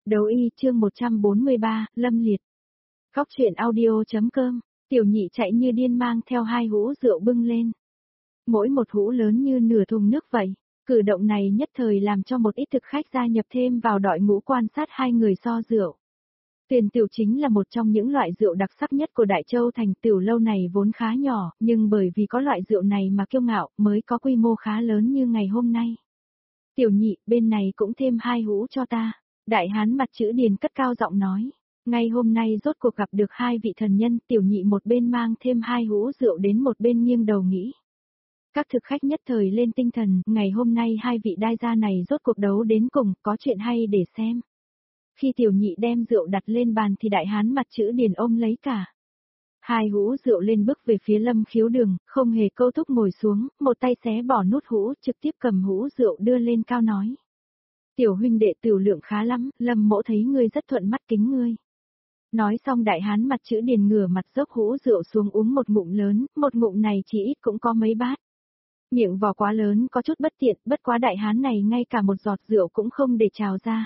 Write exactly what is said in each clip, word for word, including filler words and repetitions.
Đấu y chương một trăm bốn mươi ba, Lâm Liệt. Góc truyện audio.com, tiểu nhị chạy như điên mang theo hai hũ rượu bưng lên. Mỗi một hũ lớn như nửa thùng nước vậy. Cử động này nhất thời làm cho một ít thực khách gia nhập thêm vào đội ngũ quan sát hai người so rượu. Tuyền tiểu chính là một trong những loại rượu đặc sắc nhất của Đại Châu thành. Tiểu lâu này vốn khá nhỏ, nhưng bởi vì có loại rượu này mà kiêu ngạo mới có quy mô khá lớn như ngày hôm nay. Tiểu nhị, bên này cũng thêm hai hũ cho ta. Đại hán mặt chữ Điền cất cao giọng nói. Ngay hôm nay rốt cuộc gặp được hai vị thần nhân, tiểu nhị một bên mang thêm hai hũ rượu đến một bên nghiêng đầu nghĩ. Các thực khách nhất thời lên tinh thần, ngày hôm nay hai vị đai gia này rốt cuộc đấu đến cùng, có chuyện hay để xem. Khi tiểu nhị đem rượu đặt lên bàn thì đại hán mặt chữ Điền ôm lấy cả. Hai hũ rượu lên bước về phía Lâm Khiếu Đường, không hề câu thúc ngồi xuống, một tay xé bỏ nút hũ, trực tiếp cầm hũ rượu đưa lên cao nói. Tiểu huynh đệ tiểu lượng khá lắm, Lâm mỗ thấy ngươi rất thuận mắt kính ngươi. Nói xong đại hán mặt chữ Điền ngửa mặt dốc hũ rượu xuống uống một ngụm lớn, một ngụm này chỉ ít cũng có mấy bát. Miệng vò quá lớn có chút bất tiện, bất quá đại hán này ngay cả một giọt rượu cũng không để trào ra.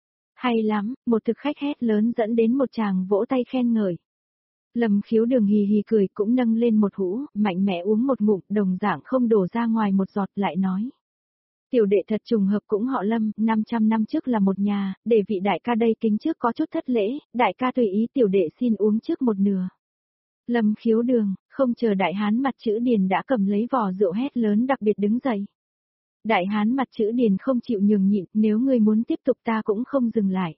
Hay lắm, một thực khách hét lớn dẫn đến một chàng vỗ tay khen ngợi. Lâm Khiếu Đường hì hì cười cũng nâng lên một hũ, mạnh mẽ uống một ngụm, đồng dạng không đổ ra ngoài một giọt lại nói. Tiểu đệ thật trùng hợp cũng họ Lâm, năm trăm năm trước là một nhà, để vị đại ca đây kính trước có chút thất lễ, đại ca tùy ý tiểu đệ xin uống trước một nửa. Lâm Khiếu Đường, không chờ đại hán mặt chữ Điền đã cầm lấy vò rượu hét lớn đặc biệt đứng dậy. Đại hán mặt chữ Điền không chịu nhường nhịn, nếu ngươi muốn tiếp tục ta cũng không dừng lại.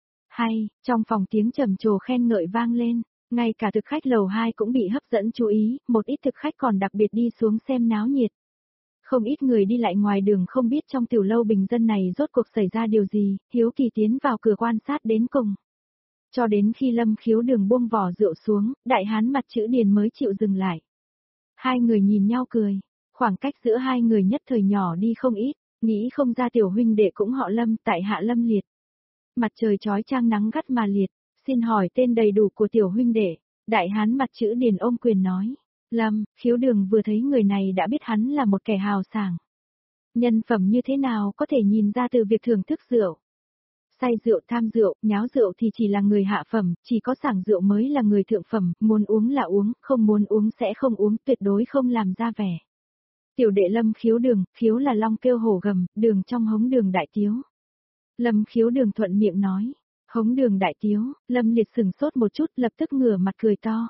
Hay, trong phòng tiếng trầm trồ khen ngợi vang lên, ngay cả thực khách lầu hai cũng bị hấp dẫn chú ý, một ít thực khách còn đặc biệt đi xuống xem náo nhiệt. Không ít người đi lại ngoài đường không biết trong tiểu lâu bình dân này rốt cuộc xảy ra điều gì, hiếu kỳ tiến vào cửa quan sát đến cùng. Cho đến khi Lâm Khiếu Đường buông vỏ rượu xuống, đại hán mặt chữ Điền mới chịu dừng lại. Hai người nhìn nhau cười, khoảng cách giữa hai người nhất thời nhỏ đi không ít, nghĩ không ra tiểu huynh đệ cũng họ Lâm, tại hạ Lâm Liệt. Mặt trời chói chang nắng gắt mà liệt, xin hỏi tên đầy đủ của tiểu huynh đệ, đại hán mặt chữ Điền ôm quyền nói. Lâm, Khiếu Đường vừa thấy người này đã biết hắn là một kẻ hào sảng. Nhân phẩm như thế nào có thể nhìn ra từ việc thưởng thức rượu. Say rượu tham rượu, nháo rượu thì chỉ là người hạ phẩm, chỉ có sảng rượu mới là người thượng phẩm, muốn uống là uống, không muốn uống sẽ không uống, tuyệt đối không làm ra vẻ. Tiểu đệ Lâm Khiếu Đường, khiếu là long kêu hổ gầm, đường trong hống đường đại tiếu. Lâm Khiếu Đường thuận miệng nói, hống đường đại tiếu, Lâm Liệt sừng sốt một chút lập tức ngửa mặt cười to.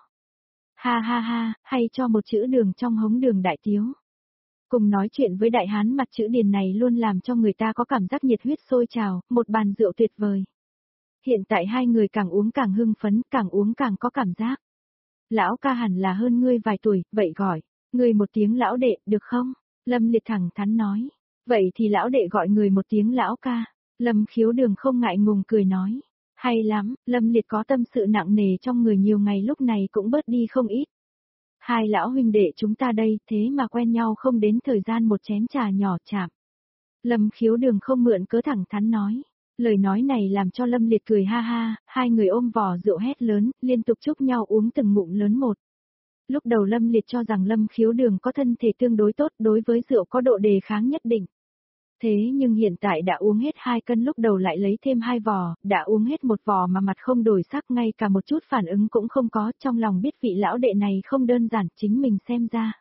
Ha ha ha, hay cho một chữ đường trong hống đường đại tiếu. Cùng nói chuyện với đại hán mặt chữ Điền này luôn làm cho người ta có cảm giác nhiệt huyết sôi trào, một bàn rượu tuyệt vời. Hiện tại hai người càng uống càng hưng phấn, càng uống càng có cảm giác. Lão ca hẳn là hơn ngươi vài tuổi, vậy gọi, ngươi một tiếng lão đệ, được không? Lâm Liệt thẳng thắn nói. Vậy thì lão đệ gọi người một tiếng lão ca. Lâm Khiếu Đường không ngại ngùng cười nói. Hay lắm, Lâm Liệt có tâm sự nặng nề trong người nhiều ngày lúc này cũng bớt đi không ít. Hai lão huynh đệ chúng ta đây thế mà quen nhau không đến thời gian một chén trà nhỏ chạm. Lâm Khiếu Đường không mượn cớ thẳng thắn nói. Lời nói này làm cho Lâm Liệt cười ha ha, hai người ôm vò rượu hét lớn, liên tục chúc nhau uống từng ngụm lớn một. Lúc đầu Lâm Liệt cho rằng Lâm Khiếu Đường có thân thể tương đối tốt đối với rượu có độ đề kháng nhất định. Thế nhưng hiện tại đã uống hết hai cân lúc đầu lại lấy thêm hai vò, đã uống hết một vò mà mặt không đổi sắc ngay cả một chút phản ứng cũng không có, trong lòng biết vị lão đệ này không đơn giản chính mình xem ra.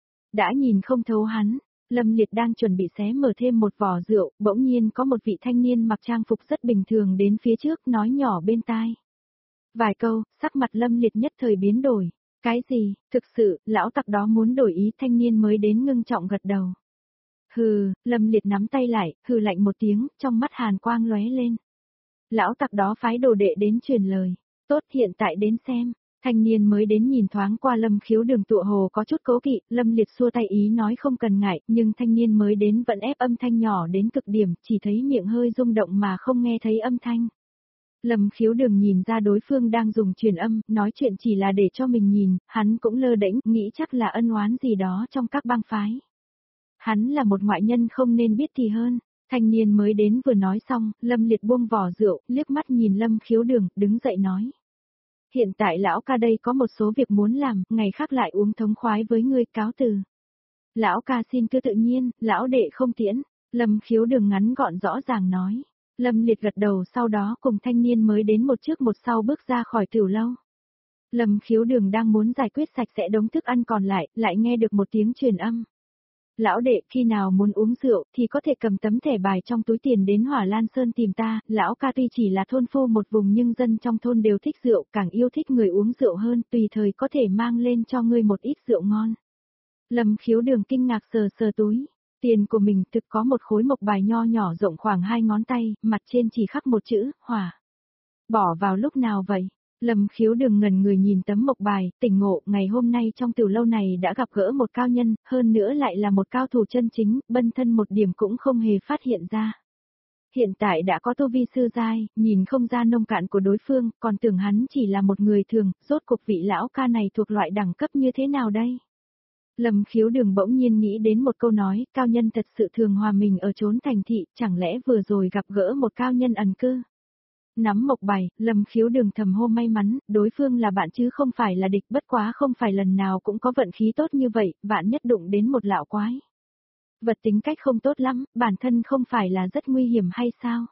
Đã nhìn không thấu hắn, Lâm Liệt đang chuẩn bị xé mở thêm một vò rượu, bỗng nhiên có một vị thanh niên mặc trang phục rất bình thường đến phía trước nói nhỏ bên tai. Vài câu, sắc mặt Lâm Liệt nhất thời biến đổi. Cái gì, thực sự, lão tặc đó muốn đổi ý thanh niên mới đến ngưng trọng gật đầu. Hừ, Lâm Liệt nắm tay lại, hừ lạnh một tiếng, trong mắt hàn quang lóe lên. Lão tặc đó phái đồ đệ đến truyền lời. Tốt hiện tại đến xem. Thanh niên mới đến nhìn thoáng qua Lâm Khiếu Đường tựa hồ có chút cố kỵ, Lâm Liệt xua tay ý nói không cần ngại, nhưng thanh niên mới đến vẫn ép âm thanh nhỏ đến cực điểm, chỉ thấy miệng hơi rung động mà không nghe thấy âm thanh. Lâm Khiếu Đường nhìn ra đối phương đang dùng truyền âm, nói chuyện chỉ là để cho mình nhìn, hắn cũng lơ đễnh, nghĩ chắc là ân oán gì đó trong các bang phái. Hắn là một ngoại nhân không nên biết thì hơn. Thanh niên mới đến vừa nói xong, Lâm Liệt buông vò rượu, liếc mắt nhìn Lâm Khiếu Đường, đứng dậy nói. Hiện tại lão ca đây có một số việc muốn làm, ngày khác lại uống thống khoái với ngươi, cáo từ. Lão ca xin cứ tự nhiên, lão đệ không tiễn. Lâm Khiếu Đường ngắn gọn rõ ràng nói. Lâm Liệt gật đầu, sau đó cùng thanh niên mới đến một trước một sau bước ra khỏi tiểu lâu. Lâm Khiếu Đường đang muốn giải quyết sạch sẽ đống thức ăn còn lại, lại nghe được một tiếng truyền âm. Lão đệ, khi nào muốn uống rượu thì có thể cầm tấm thẻ bài trong túi tiền đến Hỏa Lan Sơn tìm ta, lão ca tuy chỉ là thôn phu một vùng nhưng dân trong thôn đều thích rượu, càng yêu thích người uống rượu hơn, tùy thời có thể mang lên cho ngươi một ít rượu ngon. Lâm Khiếu Đường kinh ngạc sờ sờ túi, tiền của mình thực có một khối mộc bài nho nhỏ rộng khoảng hai ngón tay, mặt trên chỉ khắc một chữ, hỏa. Bỏ vào lúc nào vậy? Lâm Khiếu Đường ngẩn người nhìn tấm mộc bài, tỉnh ngộ, ngày hôm nay trong tiểu lâu này đã gặp gỡ một cao nhân, hơn nữa lại là một cao thủ chân chính, bân thân một điểm cũng không hề phát hiện ra. Hiện tại đã có tu vi sư giai, nhìn không ra nông cạn của đối phương, còn tưởng hắn chỉ là một người thường, rốt cuộc vị lão ca này thuộc loại đẳng cấp như thế nào đây? Lâm Khiếu Đường bỗng nhiên nghĩ đến một câu nói, cao nhân thật sự thường hòa mình ở chốn thành thị, chẳng lẽ vừa rồi gặp gỡ một cao nhân ẩn cư? Nắm mộc bài, Lâm Khiếu Đường thầm hô may mắn, đối phương là bạn chứ không phải là địch, bất quá không phải lần nào cũng có vận khí tốt như vậy, vạn nhất đụng đến một lão quái. Vật tính cách không tốt lắm, bản thân không phải là rất nguy hiểm hay sao?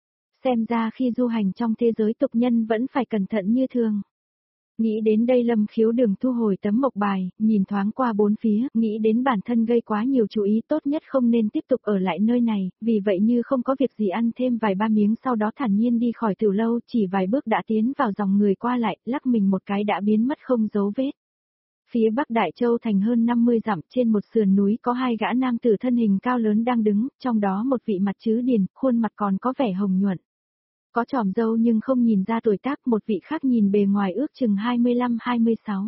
Xem ra khi du hành trong thế giới tục nhân vẫn phải cẩn thận như thường. Nghĩ đến đây Lâm Khiếu Đường thu hồi tấm mộc bài, nhìn thoáng qua bốn phía, nghĩ đến bản thân gây quá nhiều chú ý, tốt nhất không nên tiếp tục ở lại nơi này, vì vậy như không có việc gì ăn thêm vài ba miếng sau đó thản nhiên đi khỏi tiểu lâu, chỉ vài bước đã tiến vào dòng người qua lại, lắc mình một cái đã biến mất không dấu vết. Phía bắc Đại Châu thành hơn năm mươi dặm, trên một sườn núi có hai gã nam tử thân hình cao lớn đang đứng, trong đó một vị mặt trứ điền, khuôn mặt còn có vẻ hồng nhuận. Có tròm râu nhưng không nhìn ra tuổi tác, một vị khác nhìn bề ngoài ước chừng hai mươi lăm hai mươi sáu.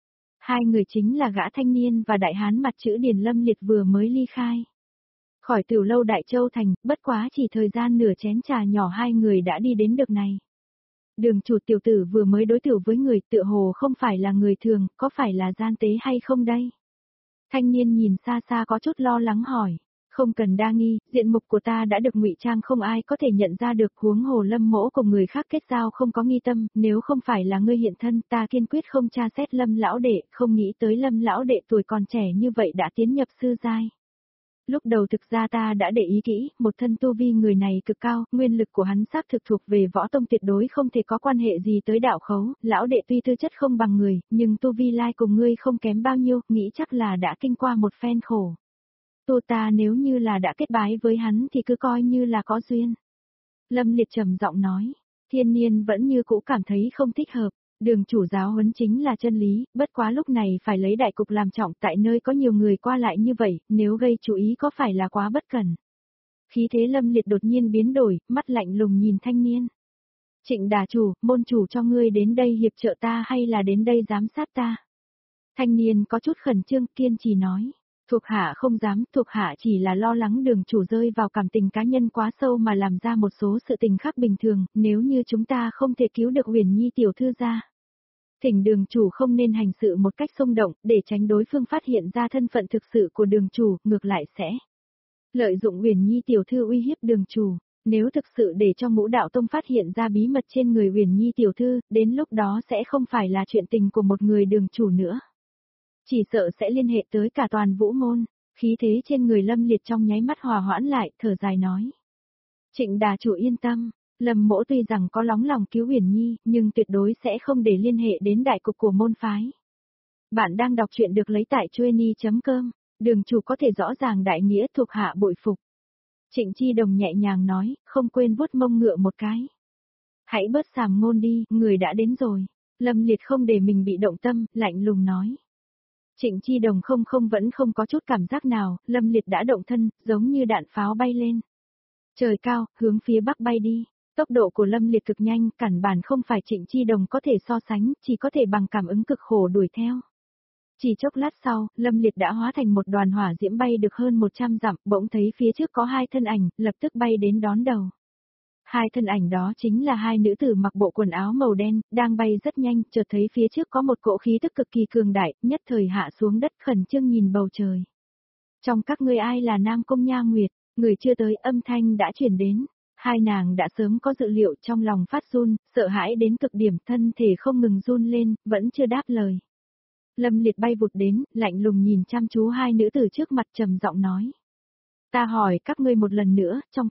Hai người chính là gã thanh niên và đại hán mặt chữ Điền Lâm Liệt vừa mới ly khai. Khỏi tiểu lâu Đại Châu thành, bất quá chỉ thời gian nửa chén trà nhỏ hai người đã đi đến được này. Đường chủ tiểu tử vừa mới đối tiểu với người tựa hồ không phải là người thường, có phải là gian tế hay không đây? Thanh niên nhìn xa xa có chút lo lắng hỏi. Không cần đa nghi, diện mục của ta đã được ngụy trang không ai có thể nhận ra được, huống hồ Lâm mỗ cùng người khác kết giao không có nghi tâm, nếu không phải là ngươi hiện thân ta kiên quyết không tra xét Lâm lão đệ, không nghĩ tới Lâm lão đệ tuổi còn trẻ như vậy đã tiến nhập sư giai. Lúc đầu thực ra ta đã để ý kỹ, một thân tu vi người này cực cao, nguyên lực của hắn xác thực thuộc về võ tông tuyệt đối không thể có quan hệ gì tới đạo khấu, lão đệ tuy tư chất không bằng người, nhưng tu vi lai cùng ngươi không kém bao nhiêu, nghĩ chắc là đã kinh qua một phen khổ. Tu ta nếu như là đã kết bái với hắn thì cứ coi như là có duyên. Lâm Liệt trầm giọng nói, thiên niên vẫn như cũ cảm thấy không thích hợp, đường chủ giáo huấn chính là chân lý, bất quá lúc này phải lấy đại cục làm trọng tại nơi có nhiều người qua lại như vậy, nếu gây chú ý có phải là quá bất cẩn. Khí thế Lâm Liệt đột nhiên biến đổi, mắt lạnh lùng nhìn thanh niên. Trịnh đà chủ, môn chủ cho ngươi đến đây hiệp trợ ta hay là đến đây giám sát ta? Thanh niên có chút khẩn trương kiên trì nói. Thuộc hạ không dám, thuộc hạ chỉ là lo lắng đường chủ rơi vào cảm tình cá nhân quá sâu mà làm ra một số sự tình khác bình thường, nếu như chúng ta không thể cứu được Huyền Nhi tiểu thư ra. Thỉnh đường chủ không nên hành sự một cách xung động, để tránh đối phương phát hiện ra thân phận thực sự của đường chủ, ngược lại sẽ lợi dụng Huyền Nhi tiểu thư uy hiếp đường chủ. Nếu thực sự để cho Ngũ Đạo Tông phát hiện ra bí mật trên người Huyền Nhi tiểu thư, đến lúc đó sẽ không phải là chuyện tình của một người đường chủ nữa. Chỉ sợ sẽ liên hệ tới cả toàn vũ môn, khí thế trên người Lâm Liệt trong nháy mắt hòa hoãn lại, thở dài nói. Trịnh đà chủ yên tâm, Lâm mỗ tuy rằng có lóng lòng cứu Huyền Nhi, nhưng tuyệt đối sẽ không để liên hệ đến đại cục của môn phái. Bạn đang đọc truyện được lấy tại chueni chấm com, đường chủ có thể rõ ràng đại nghĩa thuộc hạ bội phục. Trịnh Chi Đồng nhẹ nhàng nói, không quên vuốt mông ngựa một cái. Hãy bớt sàm ngôn đi, người đã đến rồi. Lâm Liệt không để mình bị động tâm, lạnh lùng nói. Trịnh Chi Đồng không không vẫn không có chút cảm giác nào, Lâm Liệt đã động thân, giống như đạn pháo bay lên. Trời cao, hướng phía bắc bay đi, tốc độ của Lâm Liệt cực nhanh, cản bản không phải Trịnh Chi Đồng có thể so sánh, chỉ có thể bằng cảm ứng cực khổ đuổi theo. Chỉ chốc lát sau, Lâm Liệt đã hóa thành một đoàn hỏa diễm bay được hơn một trăm dặm, bỗng thấy phía trước có hai thân ảnh, lập tức bay đến đón đầu. Hai thân ảnh đó chính là hai nữ tử mặc bộ quần áo màu đen, đang bay rất nhanh, chợt thấy phía trước có một cỗ khí tức cực kỳ cường đại, nhất thời hạ xuống đất khẩn trương nhìn bầu trời. Trong các ngươi ai là Nam Cung Nha Nguyệt, người chưa tới âm thanh đã chuyển đến, hai nàng đã sớm có dự liệu trong lòng phát run, sợ hãi đến cực điểm thân thể không ngừng run lên, vẫn chưa đáp lời. Lâm Liệt bay vụt đến, lạnh lùng nhìn chăm chú hai nữ tử trước mặt trầm giọng nói. Ta hỏi các ngươi một lần nữa, trong các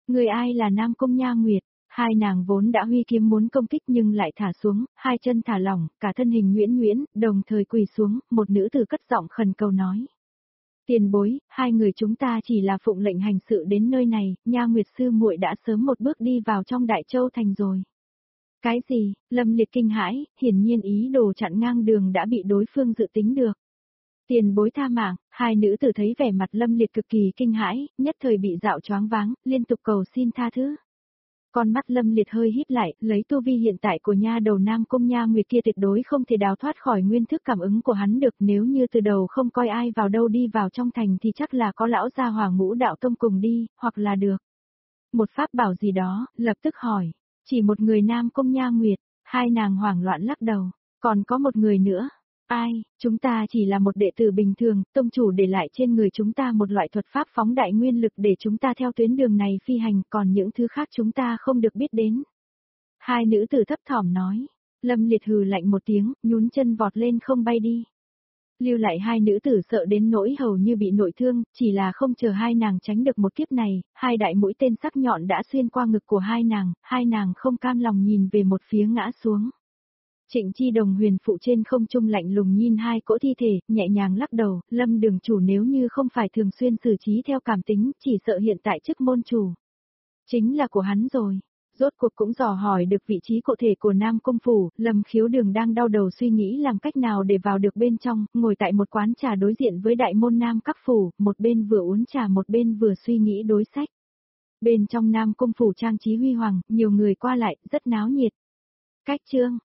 Người ai là Nam Cung Nha Nguyệt? Hai nàng vốn đã huy kiếm muốn công kích nhưng lại thả xuống, hai chân thả lỏng, cả thân hình nhuyễn nhuyễn, đồng thời quỳ xuống, một nữ tử cất giọng khẩn cầu nói. Tiền bối, hai người chúng ta chỉ là phụng lệnh hành sự đến nơi này, Nha Nguyệt sư muội đã sớm một bước đi vào trong Đại Châu thành rồi. Cái gì? Lâm Liệt kinh hãi, hiển nhiên ý đồ chặn ngang đường đã bị đối phương dự tính được. Tiền bối tha mạng, hai nữ tử thấy vẻ mặt Lâm Liệt cực kỳ kinh hãi, nhất thời bị dạo choáng váng, liên tục cầu xin tha thứ. Con mắt Lâm Liệt hơi híp lại, lấy tu vi hiện tại của nha đầu Nam Cung Nha Nguyệt kia tuyệt đối không thể đào thoát khỏi nguyên thức cảm ứng của hắn được, nếu như từ đầu không coi ai vào đâu đi vào trong thành thì chắc là có lão gia Hỏa Ngũ Đạo Tông cùng đi, hoặc là được. Một pháp bảo gì đó, lập tức hỏi, chỉ một người Nam Cung Nha Nguyệt, hai nàng hoảng loạn lắc đầu, còn có một người nữa. Ai, chúng ta chỉ là một đệ tử bình thường, tông chủ để lại trên người chúng ta một loại thuật pháp phóng đại nguyên lực để chúng ta theo tuyến đường này phi hành, còn những thứ khác chúng ta không được biết đến. Hai nữ tử thấp thỏm nói, Lâm Liệt hừ lạnh một tiếng, nhún chân vọt lên không bay đi. Lưu lại hai nữ tử sợ đến nỗi hầu như bị nội thương, chỉ là không chờ hai nàng tránh được một kiếp này, hai đại mũi tên sắc nhọn đã xuyên qua ngực của hai nàng, hai nàng không cam lòng nhìn về một phía ngã xuống. Trịnh Chi Đồng huyền phụ trên không trung lạnh lùng nhìn hai cỗ thi thể, nhẹ nhàng lắc đầu, Lâm đường chủ nếu như không phải thường xuyên xử trí theo cảm tính, chỉ sợ hiện tại chức môn chủ. Chính là của hắn rồi. Rốt cuộc cũng dò hỏi được vị trí cụ thể của Nam Cung Phủ, Lâm Khiếu Đường đang đau đầu suy nghĩ làm cách nào để vào được bên trong, ngồi tại một quán trà đối diện với đại môn Nam Các Phủ, một bên vừa uống trà một bên vừa suy nghĩ đối sách. Bên trong Nam Cung Phủ trang trí huy hoàng, nhiều người qua lại, rất náo nhiệt. Cách chương